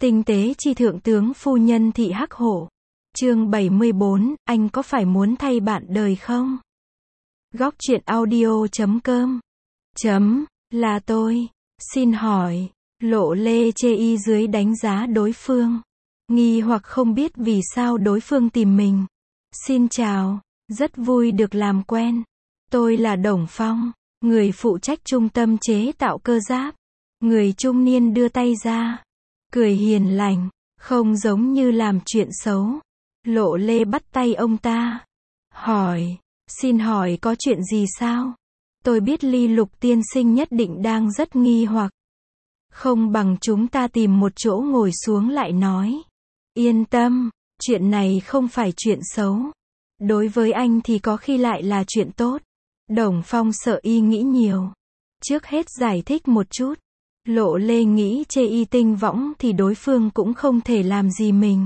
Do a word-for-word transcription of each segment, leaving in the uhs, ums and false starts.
Tinh tế chi thượng tướng phu nhân thị hắc hổ. Chương bảy mươi bốn, anh có phải muốn thay bạn đời không? Góc truyện audio chấm com. Chấm, là tôi. Xin hỏi. Lộ lê chê y dưới đánh giá đối phương. Nghi hoặc không biết vì sao đối phương tìm mình. Xin chào, rất vui được làm quen. Tôi là Đồng Phong, người phụ trách trung tâm chế tạo cơ giáp. Người trung niên đưa tay ra. Cười hiền lành, không giống như làm chuyện xấu. Lộ lê bắt tay ông ta. Hỏi, xin hỏi có chuyện gì sao? Tôi biết Ly Lục tiên sinh nhất định đang rất nghi hoặc. Không bằng chúng ta tìm một chỗ ngồi xuống lại nói. Yên tâm, chuyện này không phải chuyện xấu. Đối với anh thì có khi lại là chuyện tốt. Đồng Phong sợ y nghĩ nhiều. Trước hết giải thích một chút. Lộ lê nghĩ chê y tinh võng thì đối phương cũng không thể làm gì mình.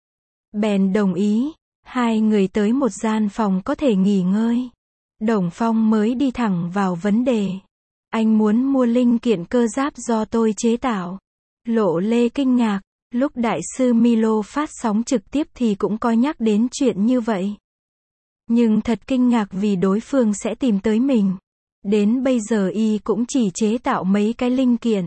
Bèn đồng ý. Hai người tới một gian phòng có thể nghỉ ngơi. Đồng Phong mới đi thẳng vào vấn đề. Anh muốn mua linh kiện cơ giáp do tôi chế tạo. Lộ lê kinh ngạc. Lúc đại sư Milo phát sóng trực tiếp thì cũng có nhắc đến chuyện như vậy. Nhưng thật kinh ngạc vì đối phương sẽ tìm tới mình. Đến bây giờ y cũng chỉ chế tạo mấy cái linh kiện.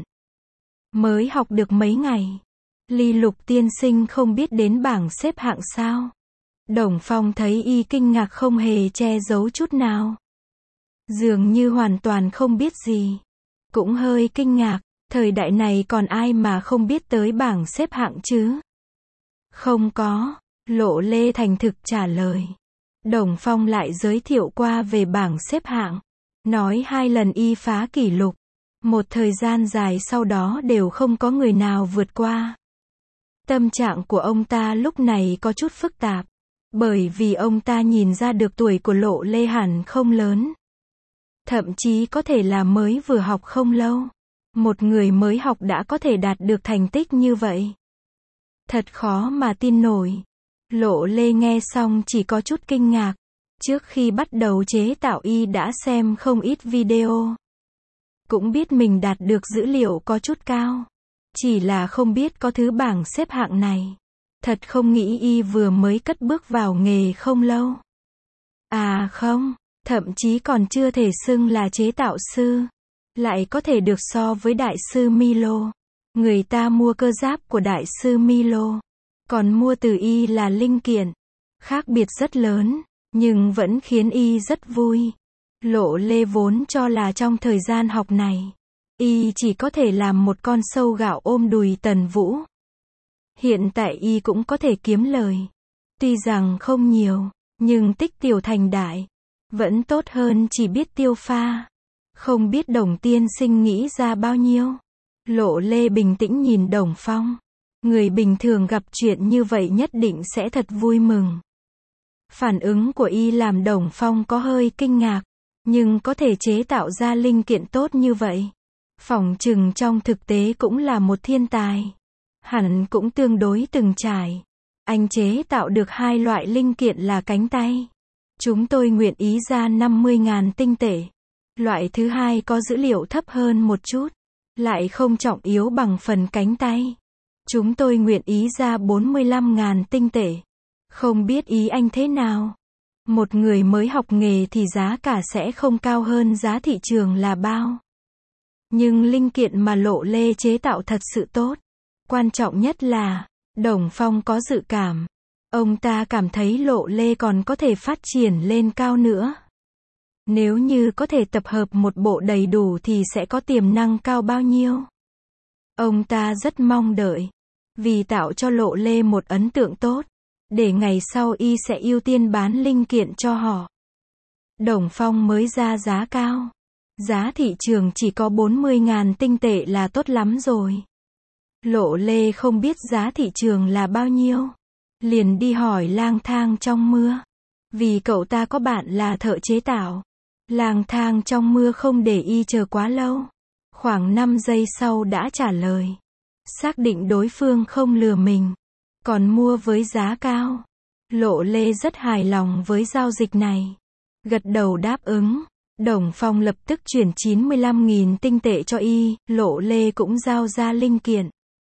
Mới học được mấy ngày. Ly Lục tiên sinh không biết đến bảng xếp hạng sao? Đồng Phong thấy y kinh ngạc không hề che giấu chút nào. Dường như hoàn toàn không biết gì. Cũng hơi kinh ngạc, thời đại này còn ai mà không biết tới bảng xếp hạng chứ? Không có, Lộ lê thành thực trả lời. Đồng Phong lại giới thiệu qua về bảng xếp hạng. Nói hai lần y phá kỷ lục. Một thời gian dài sau đó đều không có người nào vượt qua. Tâm trạng của ông ta lúc này có chút phức tạp. Bởi vì ông ta nhìn ra được tuổi của Lộ lê hẳn không lớn. Thậm chí có thể là mới vừa học không lâu. Một người mới học đã có thể đạt được thành tích như vậy. Thật khó mà tin nổi. Lộ lê nghe xong chỉ có chút kinh ngạc. Trước khi bắt đầu chế tạo y đã xem không ít video. Cũng biết mình đạt được dữ liệu có chút cao. Chỉ là không biết có thứ bảng xếp hạng này. Thật không nghĩ y vừa mới cất bước vào nghề không lâu. À không, thậm chí còn chưa thể xưng là chế tạo sư. Lại có thể được so với đại sư Milo. Người ta mua cơ giáp của đại sư Milo. Còn mua từ y là linh kiện. Khác biệt rất lớn. Nhưng vẫn khiến y rất vui. Lộ lê vốn cho là trong thời gian học này, y chỉ có thể làm một con sâu gạo ôm đùi Tần Vũ. Hiện tại y cũng có thể kiếm lời. Tuy rằng không nhiều, nhưng tích tiểu thành đại. Vẫn tốt hơn chỉ biết tiêu pha. Không biết Đồng tiên sinh nghĩ ra bao nhiêu. Lộ lê bình tĩnh nhìn Đồng Phong. Người bình thường gặp chuyện như vậy nhất định sẽ thật vui mừng. Phản ứng của y làm Đồng Phong có hơi kinh ngạc. Nhưng có thể chế tạo ra linh kiện tốt như vậy. Phỏng chừng trong thực tế cũng là một thiên tài. Hẳn cũng tương đối từng trải. Anh chế tạo được hai loại linh kiện là cánh tay. Chúng tôi nguyện ý ra năm mươi nghìn tinh tệ. Loại thứ hai có dữ liệu thấp hơn một chút. Lại không trọng yếu bằng phần cánh tay. Chúng tôi nguyện ý ra bốn mươi lăm nghìn tinh tệ. Không biết ý anh thế nào? Một người mới học nghề thì giá cả sẽ không cao hơn giá thị trường là bao. Nhưng linh kiện mà Lộ lê chế tạo thật sự tốt. Quan trọng nhất là, Đồng Phong có dự cảm. Ông ta cảm thấy Lộ lê còn có thể phát triển lên cao nữa. Nếu như có thể tập hợp một bộ đầy đủ thì sẽ có tiềm năng cao bao nhiêu. Ông ta rất mong đợi. Vì tạo cho Lộ lê một ấn tượng tốt. Để ngày sau y sẽ ưu tiên bán linh kiện cho họ. Đồng Phong mới ra giá cao. Giá thị trường chỉ có bốn mươi nghìn tinh tệ là tốt lắm rồi. Lộ lê không biết giá thị trường là bao nhiêu. Liền đi hỏi Lang Thang trong mưa. Vì cậu ta có bạn là thợ chế tạo. Lang Thang trong mưa không để y chờ quá lâu. Khoảng năm giây sau đã trả lời. Xác định đối phương không lừa mình. Còn mua với giá cao. Lộ lê rất hài lòng với giao dịch này. Gật đầu đáp ứng. Đồng Phong lập tức chuyển chín mươi lăm nghìn tinh tệ cho y. Lộ lê cũng giao ra linh kiện.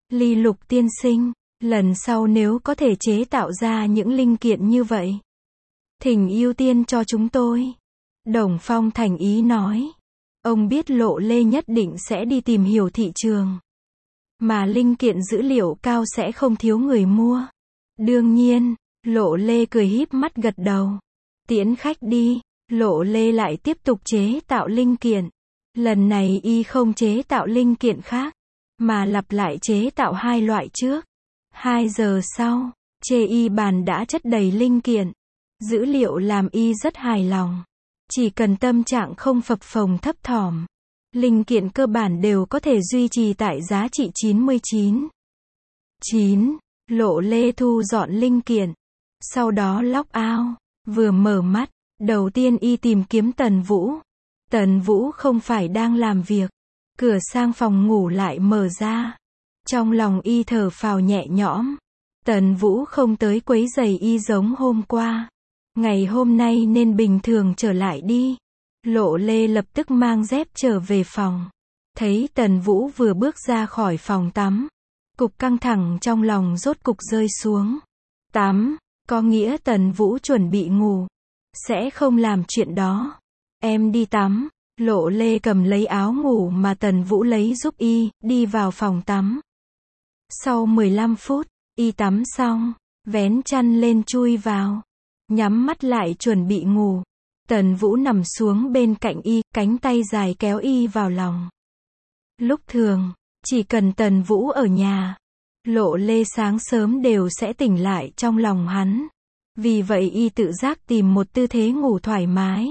Ly Lục tiên sinh, lần sau nếu có thể chế tạo ra những linh kiện như vậy, thỉnh ưu tiên cho chúng tôi. Đồng Phong thành ý nói. Ông biết Lộ Lê nhất định sẽ đi tìm hiểu thị trường. Mà linh kiện dữ liệu cao sẽ không thiếu người mua. Đương nhiên, Lộ Lê cười híp mắt gật đầu. Tiễn khách đi, Lộ Lê lại tiếp tục chế tạo linh kiện. Lần này y không chế tạo linh kiện khác, mà lặp lại chế tạo hai loại trước. Hai giờ sau, chê y bàn đã chất đầy linh kiện. Dữ liệu làm y rất hài lòng. Chỉ cần tâm trạng không phập phồng thấp thỏm, linh kiện cơ bản đều có thể duy trì tại giá trị chín mươi chín. chín. Lộ Lê thu dọn linh kiện. Sau đó log out. Vừa mở mắt, đầu tiên y tìm kiếm Tần Vũ. Tần Vũ không phải đang làm việc. Cửa sang phòng ngủ lại mở ra. Trong lòng y thở phào nhẹ nhõm. Tần Vũ không tới quấy rầy y giống hôm qua. Ngày hôm nay nên bình thường trở lại đi. Lộ Lê lập tức mang dép trở về phòng. Thấy Tần Vũ vừa bước ra khỏi phòng tắm. Cục căng thẳng trong lòng rốt cục rơi xuống. Tắm, có nghĩa Tần Vũ chuẩn bị ngủ. Sẽ không làm chuyện đó. Em đi tắm. Lộ Lê cầm lấy áo ngủ mà Tần Vũ lấy giúp y, đi vào phòng tắm. Sau mười lăm phút, y tắm xong, vén chăn lên chui vào. Nhắm mắt lại chuẩn bị ngủ. Tần Vũ nằm xuống bên cạnh y, cánh tay dài kéo y vào lòng. Lúc thường, chỉ cần Tần Vũ ở nhà, Lộ Lê sáng sớm đều sẽ tỉnh lại trong lòng hắn. Vì vậy y tự giác tìm một tư thế ngủ thoải mái.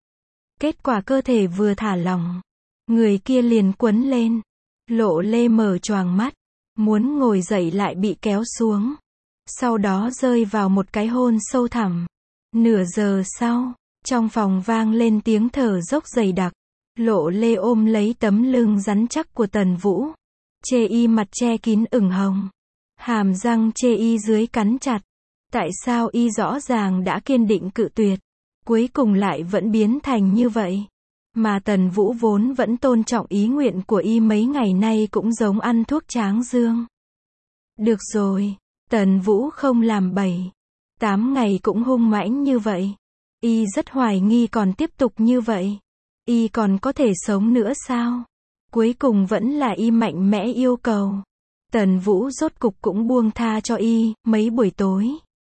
Kết quả cơ thể vừa thả lỏng, người kia liền quấn lên. Lộ Lê mở choàng mắt, muốn ngồi dậy lại bị kéo xuống. Sau đó rơi vào một cái hôn sâu thẳm. Nửa giờ sau, trong phòng vang lên tiếng thở dốc dày đặc. Lộ Lê ôm lấy tấm lưng rắn chắc của Tần Vũ. Chê y mặt che kín ửng hồng. Hàm răng chê y dưới cắn chặt. Tại sao y rõ ràng đã kiên định cự tuyệt, cuối cùng lại vẫn biến thành như vậy? Mà Tần Vũ vốn vẫn tôn trọng ý nguyện của y mấy ngày nay cũng giống ăn thuốc tráng dương. Được rồi, Tần Vũ không làm bậy. Tám ngày cũng hung mãnh như vậy. Y rất hoài nghi còn tiếp tục như vậy. Y còn có thể sống nữa sao? Cuối cùng vẫn là y mạnh mẽ yêu cầu. Tần Vũ rốt cục cũng buông tha cho y, mấy buổi tối.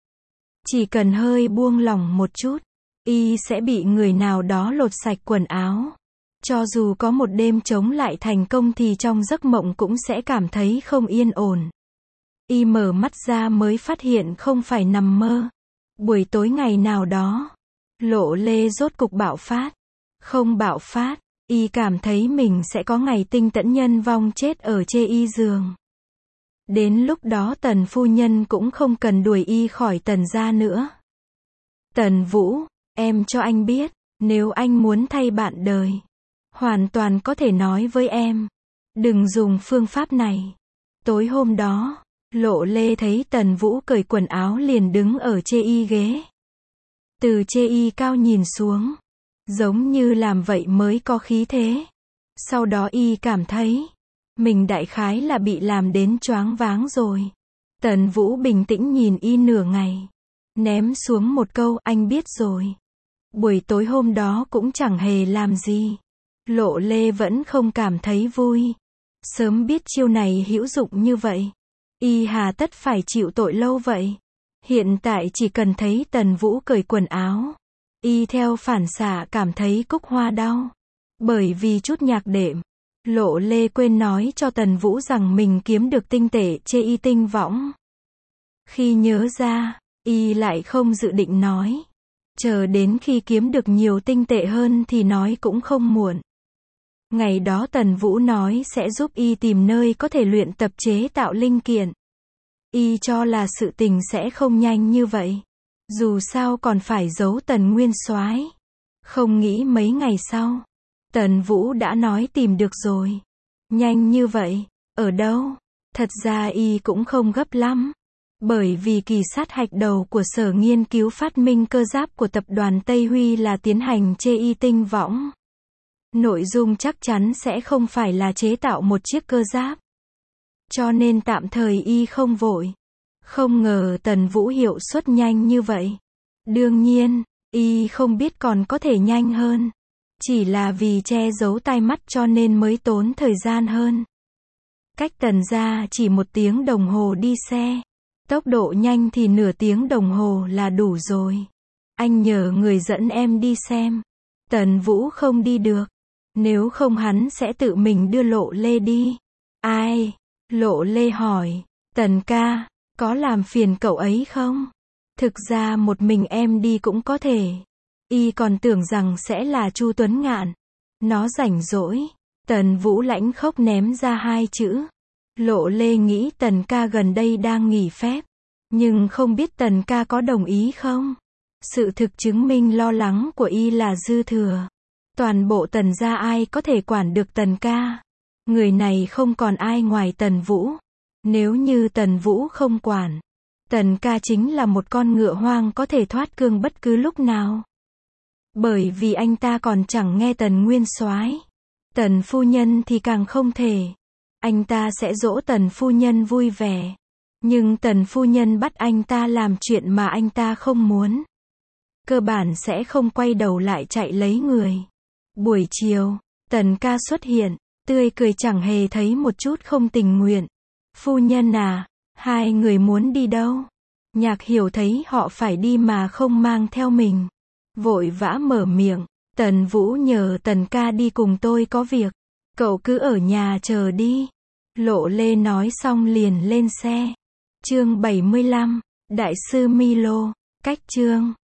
Chỉ cần hơi buông lỏng một chút, y sẽ bị người nào đó lột sạch quần áo. Cho dù có một đêm chống lại thành công thì trong giấc mộng cũng sẽ cảm thấy không yên ổn. Y mở mắt ra mới phát hiện không phải nằm mơ. Buổi tối ngày nào đó, Lộ Lê rốt cục bạo phát. Không bạo phát, y cảm thấy mình sẽ có ngày tinh tẫn nhân vong chết ở chê y giường. Đến lúc đó Tần phu nhân cũng không cần đuổi y khỏi Tần gia nữa. Tần Vũ, em cho anh biết, nếu anh muốn thay bạn đời, hoàn toàn có thể nói với em. Đừng dùng phương pháp này. Tối hôm đó, Lộ Lê thấy Tần Vũ cởi quần áo liền đứng ở chê y ghế. Từ chê y cao nhìn xuống, giống như làm vậy mới có khí thế. Sau đó y cảm thấy, mình đại khái là bị làm đến choáng váng rồi. Tần Vũ bình tĩnh nhìn y nửa ngày. Ném xuống một câu, anh biết rồi. Buổi tối hôm đó cũng chẳng hề làm gì. Lộ Lê vẫn không cảm thấy vui. Sớm biết chiêu này hữu dụng như vậy, y hà tất phải chịu tội lâu vậy. Hiện tại chỉ cần thấy Tần Vũ cởi quần áo, y theo phản xạ cảm thấy cúc hoa đau. Bởi vì chút nhạc đệm, Lộ Lê quên nói cho Tần Vũ rằng mình kiếm được tinh tệ chê y tinh võng. Khi nhớ ra, y lại không dự định nói. Chờ đến khi kiếm được nhiều tinh tệ hơn thì nói cũng không muộn. Ngày đó Tần Vũ nói sẽ giúp y tìm nơi có thể luyện tập chế tạo linh kiện. Y cho là sự tình sẽ không nhanh như vậy. Dù sao còn phải giấu Tần Nguyên Soái. Không nghĩ mấy ngày sau, Tần Vũ đã nói tìm được rồi. Nhanh như vậy, ở đâu? Thật ra y cũng không gấp lắm. Bởi vì kỳ sát hạch đầu của Sở Nghiên cứu Phát minh Cơ giáp của tập đoàn Tây Huy là tiến hành chê y tinh võng. Nội dung chắc chắn sẽ không phải là chế tạo một chiếc cơ giáp. cho nên tạm thời y không vội. Không ngờ Tần Vũ hiệu suất nhanh như vậy. Đương nhiên, y không biết còn có thể nhanh hơn. Chỉ là vì che giấu tai mắt cho nên mới tốn thời gian hơn. Cách Tần gia chỉ một tiếng đồng hồ đi xe. Tốc độ nhanh thì nửa tiếng đồng hồ là đủ rồi. Anh nhờ người dẫn em đi xem. Tần Vũ không đi được. Nếu không hắn sẽ tự mình đưa Lộ Lê đi. Ai? Lộ Lê hỏi. Tần ca, có làm phiền cậu ấy không? Thực ra một mình em đi cũng có thể. Y còn tưởng rằng sẽ là Chu Tuấn Ngạn. Nó rảnh rỗi. Tần Vũ lãnh khốc ném ra hai chữ. Lộ Lê nghĩ Tần ca gần đây đang nghỉ phép. Nhưng không biết Tần ca có đồng ý không? Sự thực chứng minh lo lắng của y là dư thừa. Toàn bộ Tần gia ai có thể quản được Tần ca? Người này không còn ai ngoài Tần Vũ. Nếu như Tần Vũ không quản, Tần ca chính là một con ngựa hoang có thể thoát cương bất cứ lúc nào. Bởi vì anh ta còn chẳng nghe Tần Nguyên Soái. Tần phu nhân thì càng không thể. Anh ta sẽ dỗ Tần phu nhân vui vẻ. Nhưng Tần phu nhân bắt anh ta làm chuyện mà anh ta không muốn. Cơ bản sẽ không quay đầu lại chạy lấy người. Buổi chiều, Tần ca xuất hiện, tươi cười chẳng hề thấy một chút không tình nguyện. Phu nhân à, hai người muốn đi đâu? Nhạc Hiểu thấy họ phải đi mà không mang theo mình. Vội vã mở miệng. Tần Vũ nhờ Tần ca đi cùng tôi có việc. Cậu cứ ở nhà chờ đi. Lộ Lê nói xong liền lên xe. Chương bảy mươi lăm, Đại sư Milo. Cách chương